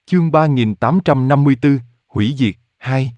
Chương 3854, Hủy diệt, 2.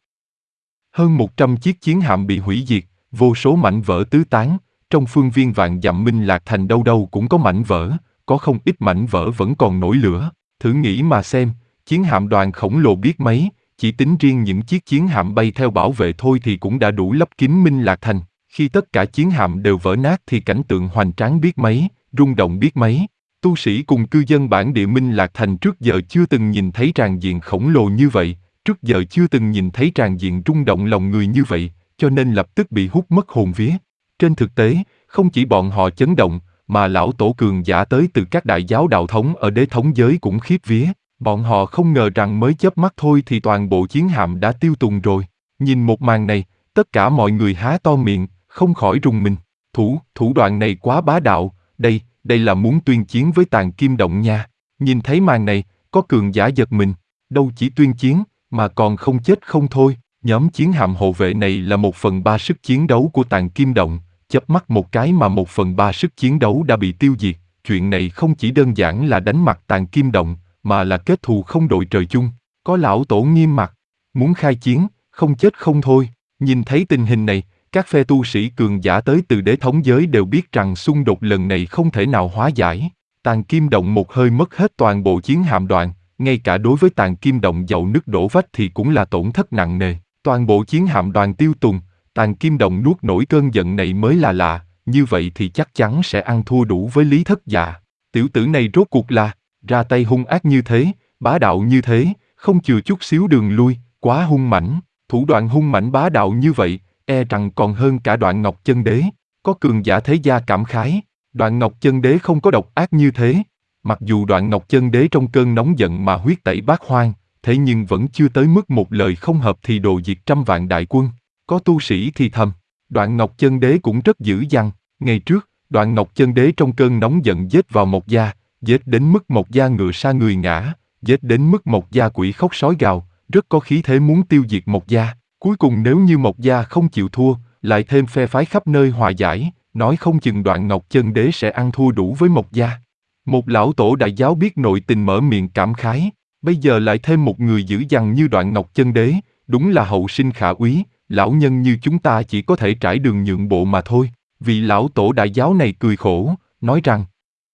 Hơn 100 chiếc chiến hạm bị hủy diệt, vô số mảnh vỡ tứ tán, trong phương viên vạn dặm Minh Lạc Thành đâu đâu cũng có mảnh vỡ, có không ít mảnh vỡ vẫn còn nổi lửa. Thử nghĩ mà xem, chiến hạm đoàn khổng lồ biết mấy, chỉ tính riêng những chiếc chiến hạm bay theo bảo vệ thôi thì cũng đã đủ lấp kín Minh Lạc Thành. Khi tất cả chiến hạm đều vỡ nát thì cảnh tượng hoành tráng biết mấy, rung động biết mấy. Tu sĩ cùng cư dân bản địa Minh Lạc Thành trước giờ chưa từng nhìn thấy tràn diện khổng lồ như vậy, trước giờ chưa từng nhìn thấy tràn diện rung động lòng người như vậy, cho nên lập tức bị hút mất hồn vía. Trên thực tế, không chỉ bọn họ chấn động, mà lão tổ cường giả tới từ các đại giáo đạo thống ở đế thống giới cũng khiếp vía. Bọn họ không ngờ rằng mới chớp mắt thôi thì toàn bộ chiến hạm đã tiêu tùng rồi. Nhìn một màn này, tất cả mọi người há to miệng, không khỏi rùng mình. Thủ đoạn này quá bá đạo, đây là muốn tuyên chiến với Tàng Kim Động nha. Nhìn thấy màn này, có cường giả giật mình, đâu chỉ tuyên chiến, mà còn không chết không thôi. Nhóm chiến hạm hộ vệ này là 1/3 sức chiến đấu của Tàng Kim Động, chớp mắt một cái mà 1/3 sức chiến đấu đã bị tiêu diệt. Chuyện này không chỉ đơn giản là đánh mặt Tàng Kim Động, mà là kết thù không đội trời chung. Có lão tổ nghiêm mặt, muốn khai chiến, không chết không thôi. Nhìn thấy tình hình này, các phe tu sĩ cường giả tới từ đế thống giới đều biết rằng xung đột lần này không thể nào hóa giải. Tàng Kim Động một hơi mất hết toàn bộ chiến hạm đoàn, ngay cả đối với Tàng Kim Động dậu nứt đổ vách thì cũng là tổn thất nặng nề. Toàn bộ chiến hạm đoàn tiêu tùng, Tàng Kim Động nuốt nổi cơn giận này mới là lạ, như vậy thì chắc chắn sẽ ăn thua đủ với Lý Thất Dạ. Tiểu tử này rốt cuộc là, ra tay hung ác như thế, bá đạo như thế, không chừa chút xíu đường lui, quá hung mãnh. Thủ đoạn hung mãnh bá đạo như vậy, e rằng còn hơn cả Đoạn Ngọc Chân Đế. Có cường giả thế gia cảm khái, Đoạn Ngọc Chân Đế không có độc ác như thế. Mặc dù Đoạn Ngọc Chân Đế trong cơn nóng giận mà huyết tẩy bát hoang, thế nhưng vẫn chưa tới mức một lời không hợp thì đồ diệt trăm vạn đại quân. Có tu sĩ thì thầm, Đoạn Ngọc Chân Đế cũng rất dữ dằn. Ngày trước, Đoạn Ngọc Chân Đế trong cơn nóng giận giết vào Mộc Gia, giết đến mức Mộc Gia ngựa sa người ngã, giết đến mức Mộc Gia quỷ khóc sói gào, rất có khí thế muốn tiêu diệt Mộc Gia. Cuối cùng nếu như Mộc Gia không chịu thua, lại thêm phe phái khắp nơi hòa giải, nói không chừng Đoạn Ngọc Chân Đế sẽ ăn thua đủ với Mộc Gia. Một lão tổ đại giáo biết nội tình mở miệng cảm khái, bây giờ lại thêm một người dữ dằn như Đoạn Ngọc Chân Đế, đúng là hậu sinh khả úy, lão nhân như chúng ta chỉ có thể trải đường nhượng bộ mà thôi. Vị lão tổ đại giáo này cười khổ, nói rằng,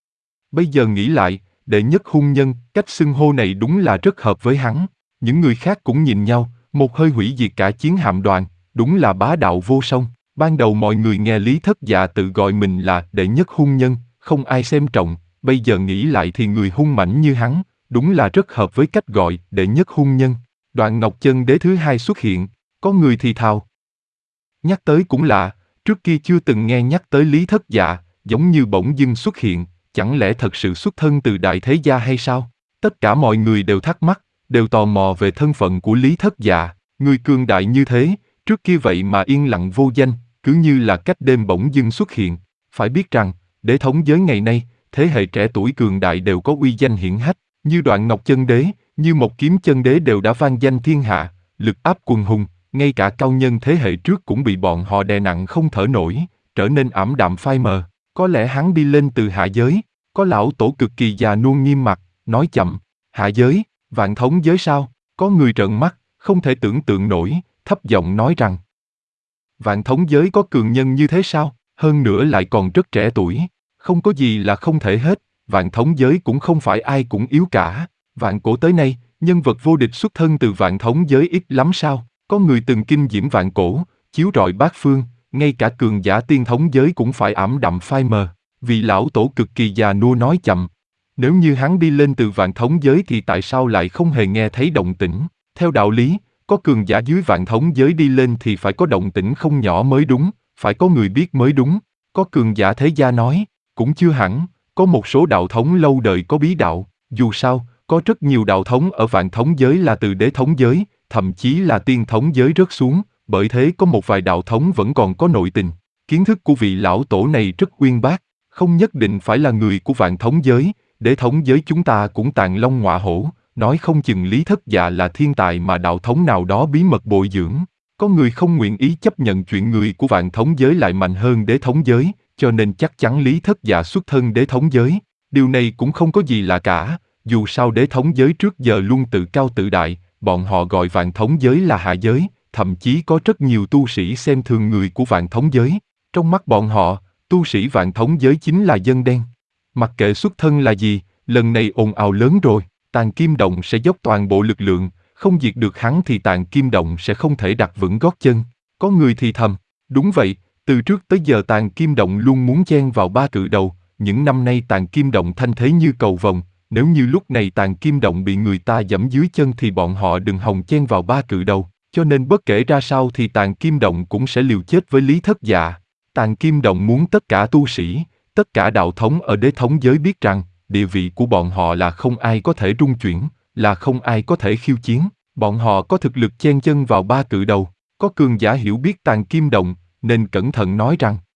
bây giờ nghĩ lại, đệ nhất hung nhân, cách xưng hô này đúng là rất hợp với hắn. Những người khác cũng nhìn nhau, một hơi hủy diệt cả chiến hạm đoàn, đúng là bá đạo vô song. Ban đầu mọi người nghe Lý Thất Dạ tự gọi mình là đệ nhất hung nhân, không ai xem trọng, bây giờ nghĩ lại thì người hung mãnh như hắn, đúng là rất hợp với cách gọi đệ nhất hung nhân. Đoạn Ngọc Chân Đế thứ hai xuất hiện, có người thì thào. Nhắc tới cũng lạ, trước kia chưa từng nghe nhắc tới Lý Thất Dạ, giống như bỗng dưng xuất hiện, chẳng lẽ thật sự xuất thân từ đại thế gia hay sao? Tất cả mọi người đều thắc mắc, đều tò mò về thân phận của Lý Thất Dạ, người cường đại như thế, trước kia vậy mà yên lặng vô danh, cứ như là cách đêm bỗng dưng xuất hiện. Phải biết rằng, đế thống giới ngày nay, thế hệ trẻ tuổi cường đại đều có uy danh hiển hách, như Đoạn Ngọc Chân Đế, như Một Kiếm Chân Đế đều đã vang danh thiên hạ, lực áp quần hùng, ngay cả cao nhân thế hệ trước cũng bị bọn họ đè nặng không thở nổi, trở nên ảm đạm phai mờ. Có lẽ hắn đi lên từ hạ giới. Có lão tổ cực kỳ già nua nghiêm mặt, nói chậm, hạ giới, vạn thống giới sao? Có người trợn mắt, không thể tưởng tượng nổi, thấp giọng nói rằng, vạn thống giới có cường nhân như thế sao? Hơn nữa lại còn rất trẻ tuổi, không có gì là không thể hết, vạn thống giới cũng không phải ai cũng yếu cả. Vạn cổ tới nay, nhân vật vô địch xuất thân từ vạn thống giới ít lắm sao? Có người từng kinh diễm vạn cổ, chiếu rọi bát phương, ngay cả cường giả tiên thống giới cũng phải ảm đạm phai mờ. Vị lão tổ cực kỳ già nua nói chậm, nếu như hắn đi lên từ vạn thống giới thì tại sao lại không hề nghe thấy động tĩnh? Theo đạo lý, có cường giả dưới vạn thống giới đi lên thì phải có động tĩnh không nhỏ mới đúng, phải có người biết mới đúng. Có cường giả thế gia nói, cũng chưa hẳn, có một số đạo thống lâu đời có bí đạo, dù sao, có rất nhiều đạo thống ở vạn thống giới là từ đế thống giới, thậm chí là tiên thống giới rớt xuống, bởi thế có một vài đạo thống vẫn còn có nội tình. Kiến thức của vị lão tổ này rất uyên bác, không nhất định phải là người của vạn thống giới, đế thống giới chúng ta cũng tàng long ngọa hổ, nói không chừng Lý Thất Dạ là thiên tài mà đạo thống nào đó bí mật bồi dưỡng. Có người không nguyện ý chấp nhận chuyện người của vạn thống giới lại mạnh hơn đế thống giới, cho nên chắc chắn Lý Thất Dạ xuất thân đế thống giới. Điều này cũng không có gì lạ cả, Dù sao đế thống giới trước giờ luôn tự cao tự đại, bọn họ gọi vạn thống giới là hạ giới, thậm chí có rất nhiều tu sĩ xem thường người của vạn thống giới. Trong mắt bọn họ, tu sĩ vạn thống giới chính là dân đen. Mặc kệ xuất thân là gì, lần này ồn ào lớn rồi, Tàn Kim Động sẽ dốc toàn bộ lực lượng, không diệt được hắn thì Tàn Kim Động sẽ không thể đặt vững gót chân. Có người thì thầm, đúng vậy, từ trước tới giờ Tàn Kim Động luôn muốn chen vào ba cự đầu, những năm nay Tàn Kim Động thanh thế như cầu vồng, nếu như lúc này Tàn Kim Động bị người ta giẫm dưới chân thì bọn họ đừng hòng chen vào ba cự đầu, cho nên bất kể ra sao thì Tàn Kim Động cũng sẽ liều chết với Lý Thất Dạ. Tàn Kim Động muốn tất cả tu sĩ, tất cả đạo thống ở đế thống giới biết rằng, địa vị của bọn họ là không ai có thể rung chuyển, là không ai có thể khiêu chiến, bọn họ có thực lực chen chân vào ba cự đầu. Có cường giả hiểu biết Tàn Kim Động, nên cẩn thận nói rằng,